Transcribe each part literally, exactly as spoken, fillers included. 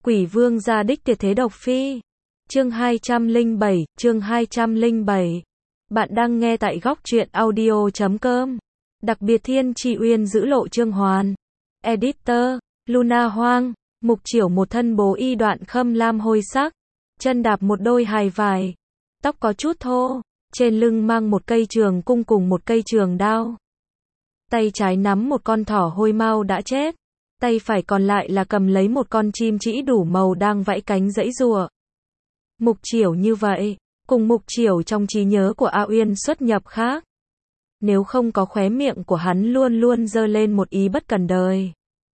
Quỷ vương gia đích tuyệt thế độc phi. Chương hai trăm lẻ bảy, chương hai trăm lẻ bảy. Bạn đang nghe tại góc truyện audio chấm com. Đặc biệt Thiên Tri Uyên giữ lộ Chương Hoàn. Editor, Luna Hoang, Mục Chiểu một thân bố y đoạn khâm lam hôi sắc, chân đạp một đôi hài vải, tóc có chút thô, trên lưng mang một cây trường cung cùng một cây trường đao. Tay trái nắm một con thỏ hôi mau đã chết, tay phải còn lại là cầm lấy một con chim trĩ đủ màu đang vẫy cánh giãy giụa. Mục Chiểu như vậy, cùng Mục Chiểu trong trí nhớ của A Uyên xuất nhập khác. Nếu không có khóe miệng của hắn luôn luôn giơ lên một ý bất cần đời,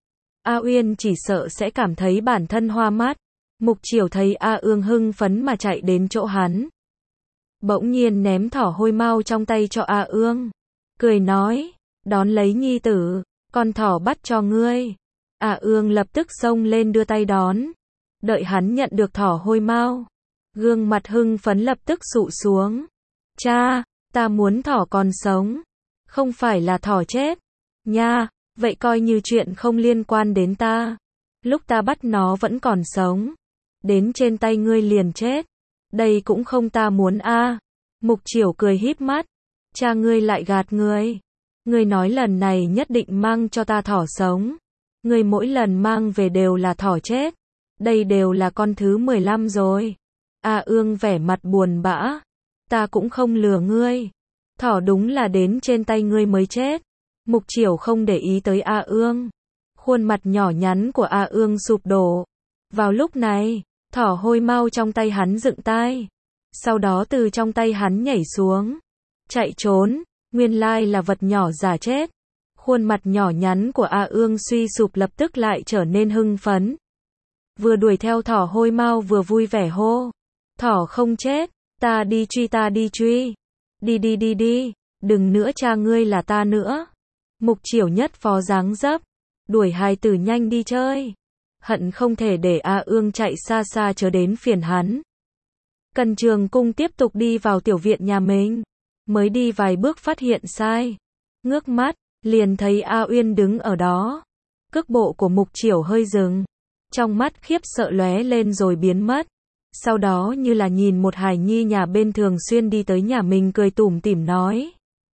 A Uyên chỉ sợ sẽ cảm thấy bản thân hoa mắt. Mục Chiểu thấy A Ương hưng phấn mà chạy đến chỗ hắn, bỗng nhiên ném thỏ hôi mau trong tay cho A Ương, cười nói, đón lấy nhi tử, con thỏ bắt cho ngươi. A Ương lập tức xông lên đưa tay đón, đợi hắn nhận được thỏ hôi mau, gương mặt hưng phấn lập tức sụ xuống. Cha, ta muốn thỏ còn sống, không phải là thỏ chết. Nha, vậy coi như chuyện không liên quan đến ta. Lúc ta bắt nó vẫn còn sống, đến trên tay ngươi liền chết. Đây cũng không ta muốn a. À. Mục Chiểu cười híp mắt, cha ngươi lại gạt ngươi. Ngươi nói lần này nhất định mang cho ta thỏ sống. Ngươi mỗi lần mang về đều là thỏ chết. Đây đều là con thứ mười lăm rồi. A Ương vẻ mặt buồn bã. Ta cũng không lừa ngươi. Thỏ đúng là đến trên tay ngươi mới chết. Mục Chiểu không để ý tới A Ương. Khuôn mặt nhỏ nhắn của A Ương sụp đổ. Vào lúc này, thỏ hôi mau trong tay hắn dựng tai. Sau đó từ trong tay hắn nhảy xuống, chạy trốn, nguyên lai là vật nhỏ giả chết. Khuôn mặt nhỏ nhắn của A Ương suy sụp lập tức lại trở nên hưng phấn. Vừa đuổi theo thỏ hôi mau vừa vui vẻ hô. Thỏ không chết, ta đi truy ta đi truy. Đi đi đi đi, đừng nữa cha ngươi là ta nữa. Mục Chiểu nhất phó dáng dấp, đuổi hài tử nhanh đi chơi. Hận không thể để A Ương chạy xa xa chớ đến phiền hắn. Cần Trường Cung tiếp tục đi vào tiểu viện nhà mình, mới đi vài bước phát hiện sai. Ngước mắt, liền thấy A Uyên đứng ở đó. Cước bộ của Mục Chiểu hơi dừng, trong mắt khiếp sợ lóe lên rồi biến mất. Sau đó như là nhìn một hài nhi nhà bên thường xuyên đi tới nhà mình cười tủm tỉm nói.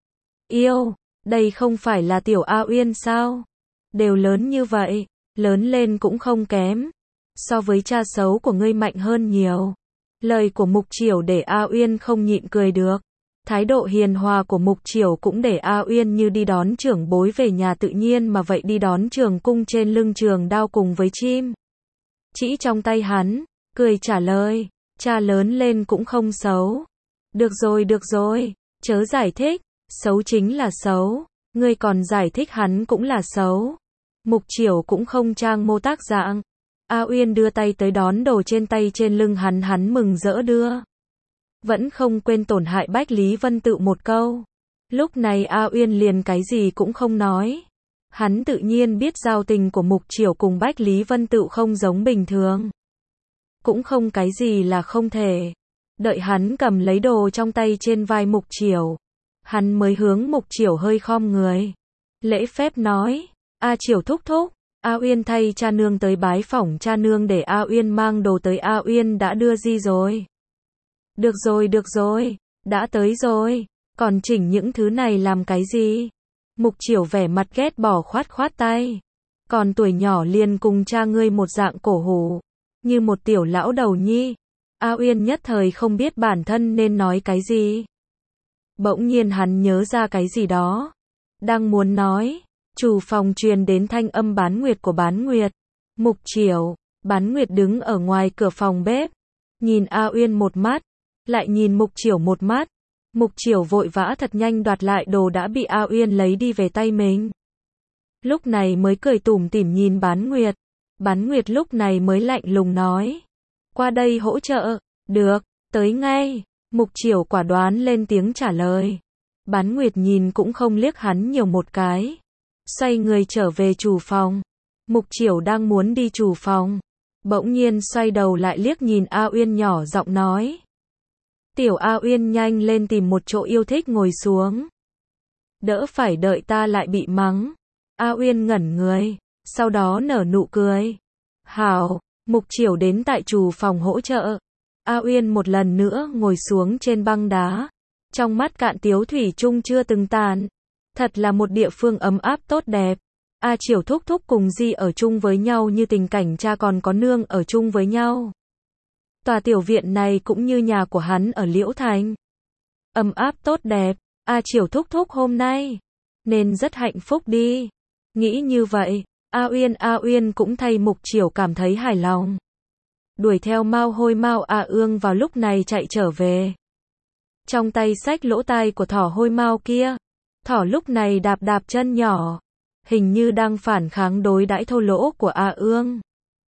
Yêu, đây không phải là tiểu A Uyên sao? Đều lớn như vậy, lớn lên cũng không kém. So với cha xấu của ngươi mạnh hơn nhiều. Lời của Mục Chiểu để A Uyên không nhịn cười được. Thái độ hiền hòa của Mục Chiểu cũng để A Uyên như đi đón trưởng bối về nhà tự nhiên mà vậy đi đón trường cung trên lưng trường đao cùng với chim trĩ trong tay hắn, cười trả lời, cha lớn lên cũng không xấu. Được rồi được rồi, chớ giải thích, xấu chính là xấu, ngươi còn giải thích hắn cũng là xấu. Mục Chiểu cũng không trang mô tác dạng. A Uyên đưa tay tới đón đồ trên tay trên lưng hắn, hắn mừng rỡ đưa. Vẫn không quên tổn hại Bách Lý Vân Tự một câu. Lúc này A Uyên liền cái gì cũng không nói. Hắn tự nhiên biết giao tình của Mục Chiểu cùng Bách Lý Vân Tự không giống bình thường. Cũng không cái gì là không thể. Đợi hắn cầm lấy đồ trong tay trên vai Mục Chiểu, hắn mới hướng Mục Chiểu hơi khom người, lễ phép nói, A Chiểu thúc thúc, A Uyên thay cha nương tới bái phỏng cha nương để A Uyên mang đồ tới. A Uyên đã đưa gì rồi? Được rồi được rồi, đã tới rồi, còn chỉnh những thứ này làm cái gì? Mục Chiểu vẻ mặt ghét bỏ khoát khoát tay. Còn tuổi nhỏ liền cùng cha ngươi một dạng cổ hủ, như một tiểu lão đầu nhi. A Uyên nhất thời không biết bản thân nên nói cái gì. Bỗng nhiên hắn nhớ ra cái gì đó, đang muốn nói, chủ phòng truyền đến thanh âm Bán Nguyệt của Bán Nguyệt. Mục Chiểu, Bán Nguyệt đứng ở ngoài cửa phòng bếp, nhìn A Uyên một mắt, lại nhìn Mục Chiểu một mắt. Mục Chiểu vội vã thật nhanh đoạt lại đồ đã bị A Uyên lấy đi về tay mình. Lúc này mới cười tủm tỉm nhìn Bán Nguyệt. Bán Nguyệt lúc này mới lạnh lùng nói, qua đây hỗ trợ. Được, tới ngay. Mục Chiểu quả đoán lên tiếng trả lời. Bán Nguyệt nhìn cũng không liếc hắn nhiều một cái, xoay người trở về chủ phòng. Mục Chiểu đang muốn đi chủ phòng, bỗng nhiên xoay đầu lại liếc nhìn A Uyên nhỏ giọng nói. Tiểu A Uyên nhanh lên tìm một chỗ yêu thích ngồi xuống. Đỡ phải đợi ta lại bị mắng. A Uyên ngẩn người, sau đó nở nụ cười. Hảo, Mục Chiểu đến tại trù phòng hỗ trợ. A Uyên một lần nữa ngồi xuống trên băng đá. Trong mắt cạn tiếu thủy chung chưa từng tàn. Thật là một địa phương ấm áp tốt đẹp. A Chiểu thúc thúc cùng Di ở chung với nhau như tình cảnh cha còn có nương ở chung với nhau. Tòa tiểu viện này cũng như nhà của hắn ở Liễu Thành. Ấm áp tốt đẹp. A Chiểu thúc thúc hôm nay nên rất hạnh phúc đi. Nghĩ như vậy, A Uyên A Uyên cũng thay Mục Chiểu cảm thấy hài lòng. Đuổi theo Mao Hôi Mao A Ương vào lúc này chạy trở về. Trong tay xách lỗ tai của thỏ Hôi Mao kia. Thỏ lúc này đạp đạp chân nhỏ, hình như đang phản kháng đối đãi thô lỗ của A Ương.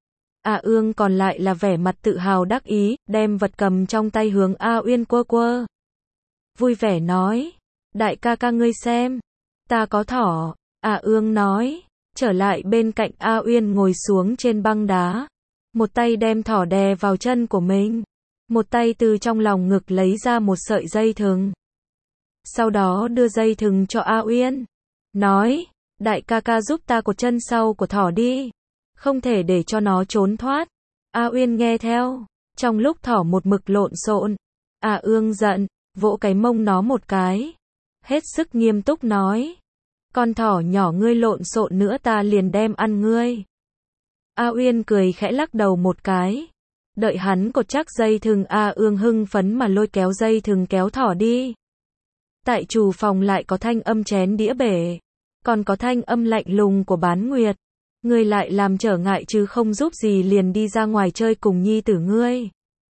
A Ương còn lại là vẻ mặt tự hào đắc ý, đem vật cầm trong tay hướng A Uyên quơ quơ. Vui vẻ nói, đại ca ca ngươi xem, ta có thỏ. A Ương nói, trở lại bên cạnh A Uyên ngồi xuống trên băng đá. Một tay đem thỏ đè vào chân của mình. Một tay từ trong lòng ngực lấy ra một sợi dây thừng. Sau đó đưa dây thừng cho A Uyên. Nói, đại ca ca giúp ta cột chân sau của thỏ đi. Không thể để cho nó trốn thoát. A Uyên nghe theo. Trong lúc thỏ một mực lộn xộn, A Ương giận, vỗ cái mông nó một cái. Hết sức nghiêm túc nói. Con thỏ nhỏ ngươi lộn xộn nữa ta liền đem ăn ngươi. A Uyên cười khẽ lắc đầu một cái. Đợi hắn cột chắc dây thừng A Ương hưng phấn mà lôi kéo dây thừng kéo thỏ đi. Tại trù phòng lại có thanh âm chén đĩa bể. Còn có thanh âm lạnh lùng của Bán Nguyệt. Ngươi lại làm trở ngại chứ không giúp gì liền đi ra ngoài chơi cùng nhi tử ngươi.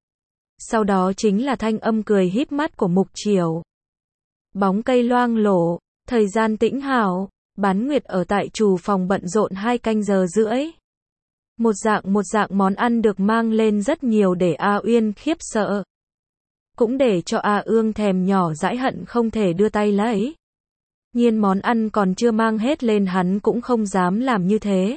Sau đó chính là thanh âm cười híp mắt của Mục Chiểu. Bóng cây loang lổ, thời gian tĩnh hảo, Bán Nguyệt ở tại trù phòng bận rộn hai canh giờ rưỡi. Một dạng một dạng món ăn được mang lên rất nhiều để A Uyên khiếp sợ. Cũng để cho A Ương thèm nhỏ dãi hận không thể đưa tay lấy. Nhiên món ăn còn chưa mang hết lên hắn cũng không dám làm như thế.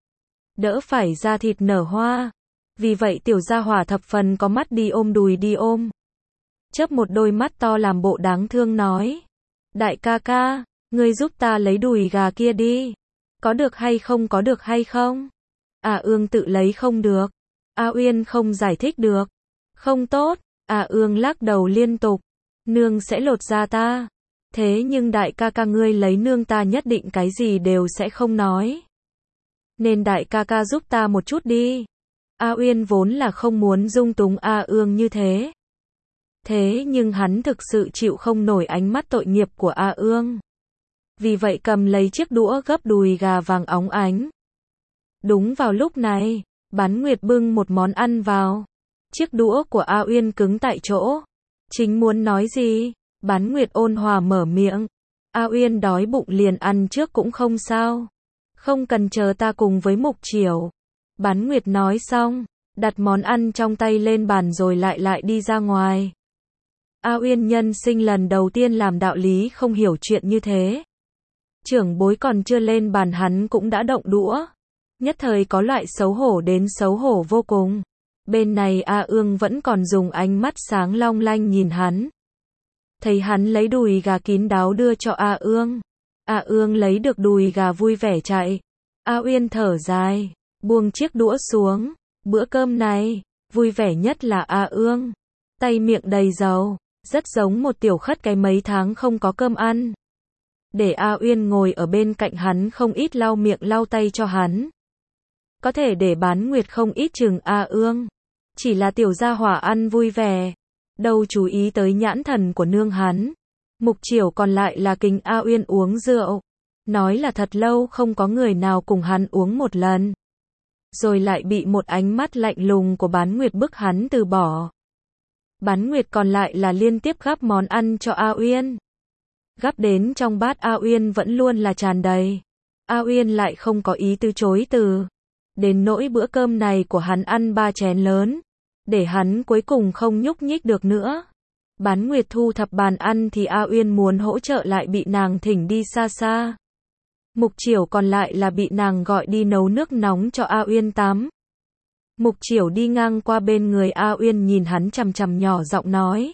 Đỡ phải ra thịt nở hoa. Vì vậy tiểu gia hỏa thập phần có mắt đi ôm đùi đi ôm. Chớp một đôi mắt to làm bộ đáng thương nói. Đại ca ca, ngươi giúp ta lấy đùi gà kia đi. Có được hay không có được hay không? A Ương tự lấy không được. A Uyên không giải thích được. Không tốt. A Ương lắc đầu liên tục. Nương sẽ lột da ta. Thế nhưng đại ca ca ngươi lấy nương ta nhất định cái gì đều sẽ không nói. Nên đại ca ca giúp ta một chút đi. A Uyên vốn là không muốn dung túng A Ương như thế. Thế nhưng hắn thực sự chịu không nổi ánh mắt tội nghiệp của A Ương. Vì vậy cầm lấy chiếc đũa gấp đùi gà vàng óng ánh. Đúng vào lúc này, Bán Nguyệt bưng một món ăn vào. Chiếc đũa của A Uyên cứng tại chỗ. Chính muốn nói gì, Bán Nguyệt ôn hòa mở miệng. A Uyên đói bụng liền ăn trước cũng không sao. Không cần chờ ta cùng với Mục Chiểu. Bán Nguyệt nói xong, đặt món ăn trong tay lên bàn rồi lại lại đi ra ngoài. A Uyên nhân sinh lần đầu tiên làm đạo lý không hiểu chuyện như thế. Trưởng bối còn chưa lên bàn hắn cũng đã động đũa. Nhất thời có loại xấu hổ đến xấu hổ vô cùng. Bên này A Ương vẫn còn dùng ánh mắt sáng long lanh nhìn hắn. Thấy hắn lấy đùi gà kín đáo đưa cho A Ương. A Ương lấy được đùi gà vui vẻ chạy. A Uyên thở dài, buông chiếc đũa xuống. Bữa cơm này, vui vẻ nhất là A Ương. Tay miệng đầy dầu, rất giống một tiểu khất cái mấy tháng không có cơm ăn. Để A Uyên ngồi ở bên cạnh hắn không ít lau miệng lau tay cho hắn. Có thể để Bán Nguyệt không ít chừng A Ương. Chỉ là tiểu gia hỏa ăn vui vẻ. Đâu chú ý tới nhãn thần của nương hắn. Mục Chiểu còn lại là kính A Uyên uống rượu. Nói là thật lâu không có người nào cùng hắn uống một lần. Rồi lại bị một ánh mắt lạnh lùng của Bán Nguyệt bức hắn từ bỏ. Bán Nguyệt còn lại là liên tiếp gắp món ăn cho A Uyên. Gắp đến trong bát A Uyên vẫn luôn là tràn đầy. A Uyên lại không có ý từ chối từ. Đến nỗi bữa cơm này của hắn ăn ba chén lớn. Để hắn cuối cùng không nhúc nhích được nữa. Bán Nguyệt thu thập bàn ăn thì A Uyên muốn hỗ trợ lại bị nàng thỉnh đi xa xa. Mục Chiểu còn lại là bị nàng gọi đi nấu nước nóng cho A Uyên tắm. Mục Chiểu đi ngang qua bên người A Uyên nhìn hắn chằm chằm nhỏ giọng nói.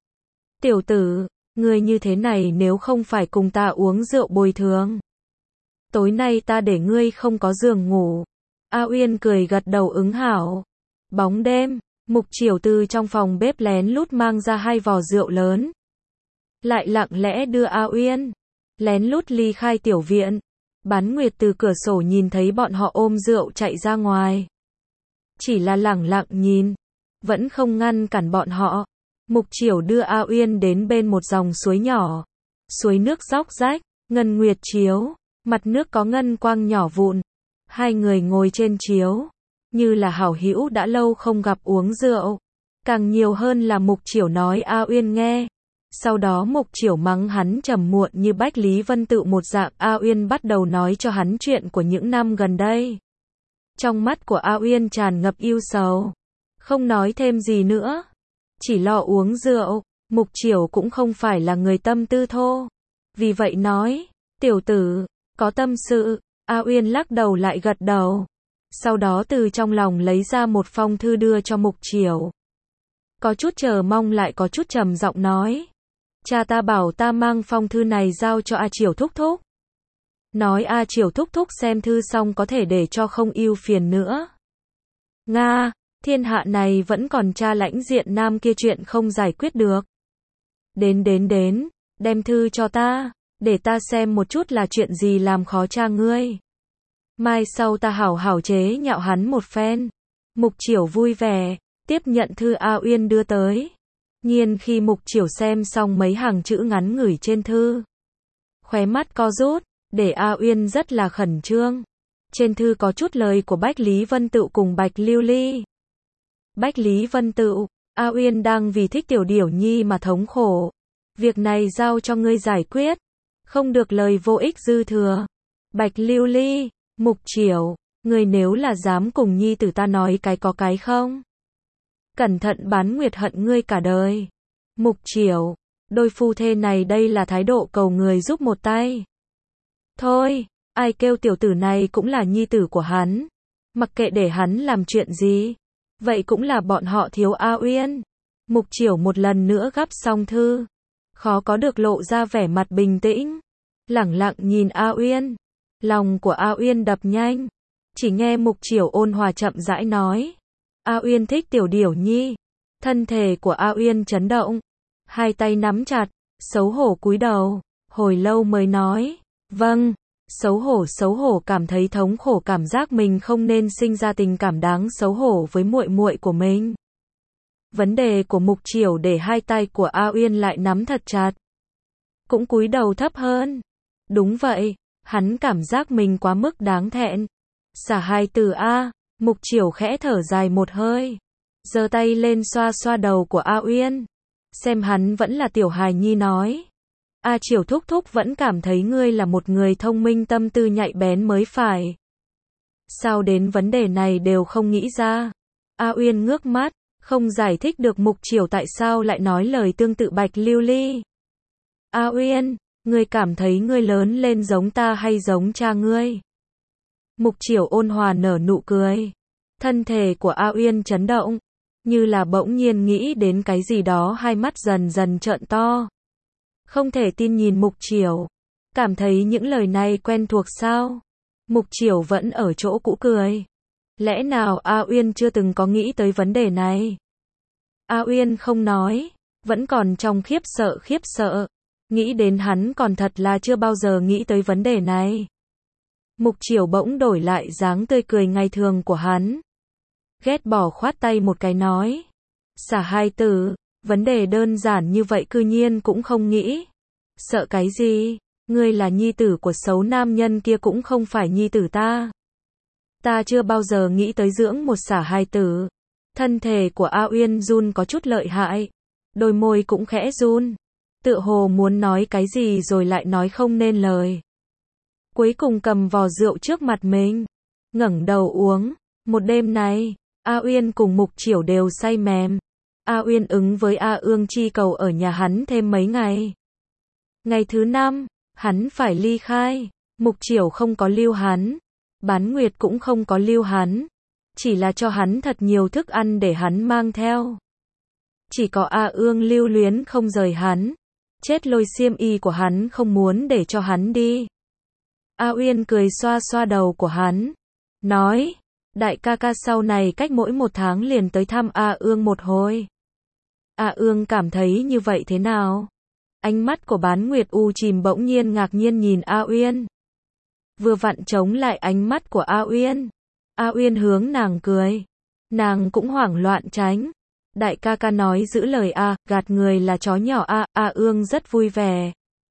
Tiểu tử, ngươi như thế này nếu không phải cùng ta uống rượu bồi thường. Tối nay ta để ngươi không có giường ngủ. A Uyên cười gật đầu ứng hảo. Bóng đêm, Mục Chiểu từ trong phòng bếp lén lút mang ra hai vò rượu lớn. Lại lặng lẽ đưa A Uyên. Lén lút ly khai tiểu viện. Bán Nguyệt từ cửa sổ nhìn thấy bọn họ ôm rượu chạy ra ngoài. Chỉ là lẳng lặng nhìn. Vẫn không ngăn cản bọn họ. Mục Chiểu đưa A Uyên đến bên một dòng suối nhỏ. Suối nước róc rách, ngân nguyệt chiếu. Mặt nước có ngân quang nhỏ vụn. Hai người ngồi trên chiếu. Như là hảo hữu đã lâu không gặp uống rượu. Càng nhiều hơn là Mục Chiểu nói A Uyên nghe. Sau đó Mục Chiểu mắng hắn trầm muộn như Bách Lý Vân Tự một dạng. A Uyên bắt đầu nói cho hắn chuyện của những năm gần đây. Trong mắt của A Uyên tràn ngập ưu sầu. Không nói thêm gì nữa. Chỉ lo uống rượu. Mục Chiểu cũng không phải là người tâm tư thô. Vì vậy nói, tiểu tử, có tâm sự. A Uyên lắc đầu lại gật đầu. Sau đó từ trong lòng lấy ra một phong thư đưa cho Mục Chiểu. Có chút chờ mong lại có chút trầm giọng nói. Cha ta bảo ta mang phong thư này giao cho A Chiểu thúc thúc. Nói A Chiểu thúc thúc xem thư xong có thể để cho không ưu phiền nữa. Nga, thiên hạ này vẫn còn cha lãnh diện nam kia chuyện không giải quyết được. Đến đến đến, đem thư cho ta, để ta xem một chút là chuyện gì làm khó cha ngươi. Mai sau ta hảo hảo chế nhạo hắn một phen. Mục Chiểu vui vẻ, tiếp nhận thư A Uyên đưa tới. Nhiên khi Mục Chiểu xem xong mấy hàng chữ ngắn ngủi trên thư. Khóe mắt co rút, để A Uyên rất là khẩn trương. Trên thư có chút lời của Bách Lý Vân Tự cùng Bạch Lưu Ly. Bách Lý Vân Tự, A Uyên đang vì thích tiểu điểu nhi mà thống khổ. Việc này giao cho ngươi giải quyết. Không được lời vô ích dư thừa. Bạch Lưu Ly, Mục Chiểu, ngươi nếu là dám cùng nhi tử ta nói cái có cái không? Cẩn thận Bán Nguyệt hận ngươi cả đời. Mục Chiểu, đôi phu thê này đây là thái độ cầu người giúp một tay. Thôi, ai kêu tiểu tử này cũng là nhi tử của hắn. Mặc kệ để hắn làm chuyện gì. Vậy cũng là bọn họ thiếu A Uyên. Mục Chiểu một lần nữa gắp xong thư. Khó có được lộ ra vẻ mặt bình tĩnh. Lẳng lặng nhìn A Uyên. Lòng của A Uyên đập nhanh. Chỉ nghe Mục Chiểu ôn hòa chậm rãi nói. A Uyên thích tiểu điểu nhi. Thân thể của A Uyên chấn động. Hai tay nắm chặt. Xấu hổ cúi đầu. Hồi lâu mới nói. Vâng. Xấu hổ xấu hổ cảm thấy thống khổ cảm giác mình không nên sinh ra tình cảm đáng xấu hổ với muội muội của mình. Vấn đề của Mục Chiểu để hai tay của A Uyên lại nắm thật chặt. Cũng cúi đầu thấp hơn. Đúng vậy, hắn cảm giác mình quá mức đáng thẹn. Xả hai từ A, Mục Chiểu khẽ thở dài một hơi. Giơ tay lên xoa xoa đầu của A Uyên. Xem hắn vẫn là tiểu hài nhi nói. A Chiểu thúc thúc vẫn cảm thấy ngươi là một người thông minh tâm tư nhạy bén mới phải. Sao đến vấn đề này đều không nghĩ ra? A Uyên ngước mắt, không giải thích được Mục Chiểu tại sao lại nói lời tương tự Bạch Lưu Ly. A Uyên, ngươi cảm thấy ngươi lớn lên giống ta hay giống cha ngươi? Mục Chiểu ôn hòa nở nụ cười. Thân thể của A Uyên chấn động, như là bỗng nhiên nghĩ đến cái gì đó, hai mắt dần dần trợn to. Không thể tin nhìn Mục Chiểu. Cảm thấy những lời này quen thuộc sao? Mục Chiểu vẫn ở chỗ cũ cười. Lẽ nào A Uyên chưa từng có nghĩ tới vấn đề này? A Uyên không nói. Vẫn còn trong khiếp sợ khiếp sợ. Nghĩ đến hắn còn thật là chưa bao giờ nghĩ tới vấn đề này. Mục Chiểu bỗng đổi lại dáng tươi cười ngày thường của hắn. Ghét bỏ khoát tay một cái nói. Xả hai từ. Vấn đề đơn giản như vậy cư nhiên cũng không nghĩ. Sợ cái gì? Ngươi là nhi tử của xấu nam nhân kia cũng không phải nhi tử ta. Ta chưa bao giờ nghĩ tới dưỡng một xả hai tử. Thân thể của A Uyên run có chút lợi hại. Đôi môi cũng khẽ run. Tựa hồ muốn nói cái gì rồi lại nói không nên lời. Cuối cùng cầm vò rượu trước mặt mình. Ngẩng đầu uống. Một đêm này, A Uyên cùng Mục Chiểu đều say mềm. A Uyên ứng với A Ương chi cầu ở nhà hắn thêm mấy ngày. Ngày thứ năm, hắn phải ly khai. Mục Chiểu không có lưu hắn. Bán Nguyệt cũng không có lưu hắn. Chỉ là cho hắn thật nhiều thức ăn để hắn mang theo. Chỉ có A Ương lưu luyến không rời hắn. Chết lôi xiêm y của hắn không muốn để cho hắn đi. A Uyên cười xoa xoa đầu của hắn. Nói, Đại ca ca sau này cách mỗi một tháng liền tới thăm A Ương một hồi. A Ương cảm thấy như vậy thế nào? Ánh mắt của Bán Nguyệt U chìm bỗng nhiên ngạc nhiên nhìn A Uyên. Vừa vặn chống lại ánh mắt của A Uyên. A Uyên hướng nàng cười. Nàng cũng hoảng loạn tránh. Đại ca ca nói giữ lời A, gạt người là chó nhỏ A, A Ương rất vui vẻ.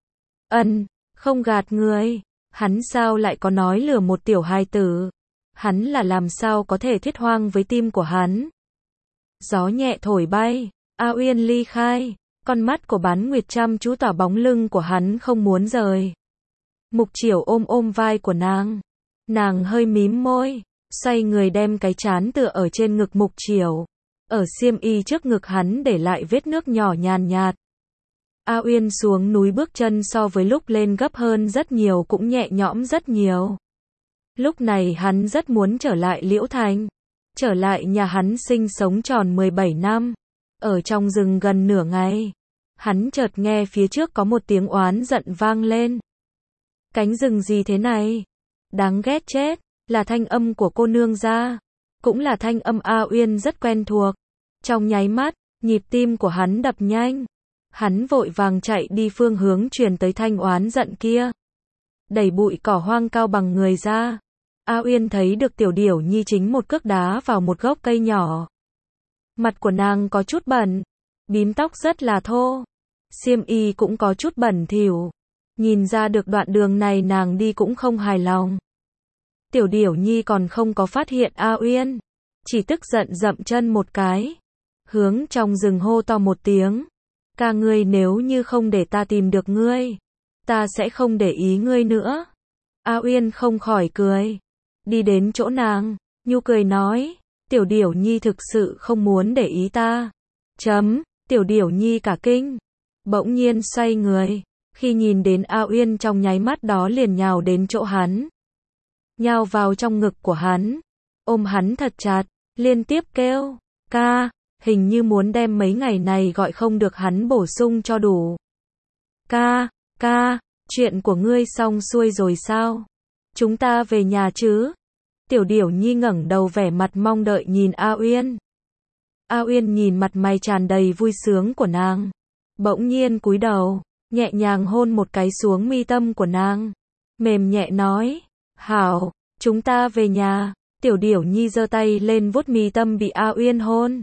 Ân, không gạt người. Hắn sao lại có nói lừa một tiểu hài tử? Hắn là làm sao có thể thiết hoang với tim của hắn? Gió nhẹ thổi bay. A Uyên ly khai. Con mắt của Bán Nguyệt chăm chú tỏa bóng lưng của hắn không muốn rời. Mục Chiểu ôm ôm vai của nàng. Nàng hơi mím môi, xoay người đem cái trán tựa ở trên ngực Mục Chiểu. Ở xiêm y trước ngực hắn để lại vết nước nhỏ nhàn nhạt. A Uyên xuống núi bước chân so với lúc lên gấp hơn rất nhiều, cũng nhẹ nhõm rất nhiều. Lúc này hắn rất muốn trở lại Liễu Thành. Trở lại nhà hắn sinh sống tròn mười bảy năm. Ở trong rừng gần nửa ngày. Hắn chợt nghe phía trước có một tiếng oán giận vang lên. Cánh rừng gì thế này? Đáng ghét chết. Là thanh âm của cô nương gia. Cũng là thanh âm A Uyên rất quen thuộc. Trong nháy mắt, nhịp tim của hắn đập nhanh. Hắn vội vàng chạy đi phương hướng truyền tới thanh oán giận kia. Đẩy bụi cỏ hoang cao bằng người ra. A Uyên thấy được Tiểu Điểu Nhi chính một cước đá vào một gốc cây nhỏ. Mặt của nàng có chút bẩn. Bím tóc rất là thô. Xiêm y cũng có chút bẩn thỉu. Nhìn ra được đoạn đường này nàng đi cũng không hài lòng. Tiểu Điểu Nhi còn không có phát hiện A Uyên. Chỉ tức giận dậm chân một cái. Hướng trong rừng hô to một tiếng. Ca ngươi, nếu như không để ta tìm được ngươi, ta sẽ không để ý ngươi nữa. A Uyên không khỏi cười. Đi đến chỗ nàng, nhu cười nói. Tiểu Điểu Nhi thực sự không muốn để ý ta. Chấm, Tiểu Điểu Nhi cả kinh. Bỗng nhiên xoay người. Khi nhìn đến A Uyên trong nháy mắt đó liền nhào đến chỗ hắn. Nhào vào trong ngực của hắn. Ôm hắn thật chặt. Liên tiếp kêu. Ca. Hình như muốn đem mấy ngày này gọi không được hắn bổ sung cho đủ. Ca. Ca. Chuyện của ngươi xong xuôi rồi sao? Chúng ta về nhà chứ? Tiểu Điểu Nhi ngẩng đầu vẻ mặt mong đợi nhìn A Uyên. A Uyên nhìn mặt mày tràn đầy vui sướng của nàng. Bỗng nhiên cúi đầu, nhẹ nhàng hôn một cái xuống mi tâm của nàng. Mềm nhẹ nói. Hảo, chúng ta về nhà. Tiểu Điểu Nhi giơ tay lên vuốt mi tâm bị A Uyên hôn.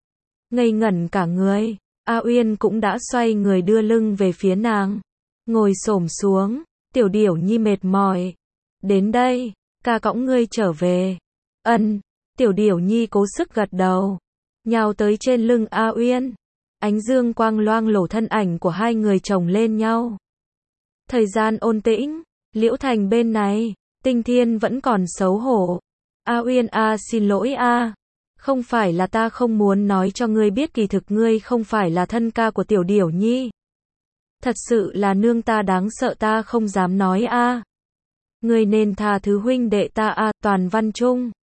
Ngây ngẩn cả người. A Uyên cũng đã xoay người đưa lưng về phía nàng. Ngồi xổm xuống. Tiểu Điểu Nhi mệt mỏi. Đến đây, ca cõng ngươi trở về. Ân. Tiểu Điểu Nhi cố sức gật đầu. Nhào tới trên lưng A Uyên. Ánh dương quang loang lổ thân ảnh của hai người chồng lên nhau. Thời gian ôn tĩnh. Liễu Thành bên này. Tinh Thiên vẫn còn xấu hổ. A Uyên a xin lỗi a. Không phải là ta không muốn nói cho ngươi biết, kỳ thực ngươi không phải là thân ca của Tiểu Điểu Nhi. Thật sự là nương ta đáng sợ, ta không dám nói a. Ngươi nên tha thứ huynh đệ ta a. Toàn văn chung.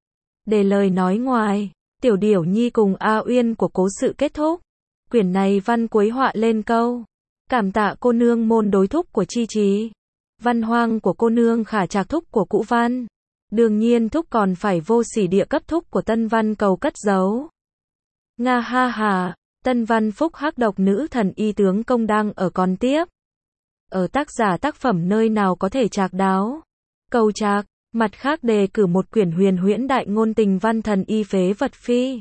Để lời nói ngoài, Tiểu Điểu Nhi cùng A Uyên của cố sự kết thúc. Quyển này văn cuối họa lên câu. Cảm tạ cô nương môn đối thúc của Chi Trí. Văn hoang của cô nương khả trạc thúc của Cụ Văn. Đương nhiên thúc còn phải vô sỉ địa cấp thúc của Tân Văn cầu cất giấu. Nga ha hà, Tân Văn phúc hắc độc nữ thần y tướng công đang ở còn tiếp. Ở tác giả tác phẩm nơi nào có thể trạc đáo. Cầu trạc, mặt khác đề cử một quyển huyền huyễn đại ngôn tình văn thần y phế vật phi.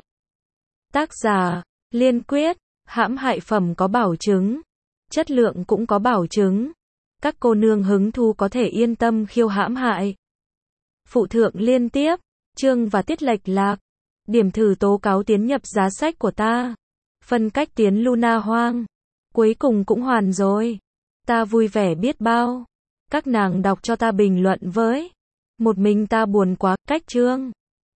Tác giả, Liên Quyết, hãm hại phẩm có bảo chứng. Chất lượng cũng có bảo chứng. Các cô nương hứng thu có thể yên tâm khiêu hãm hại. Phụ thượng liên tiếp, chương và tiết lệch lạc. Điểm thử tố cáo tiến nhập giá sách của ta. Phân cách tiến Luna hoang. Cuối cùng cũng hoàn rồi. Ta vui vẻ biết bao. Các nàng đọc cho ta bình luận với. Một mình ta buồn quá, cách chương.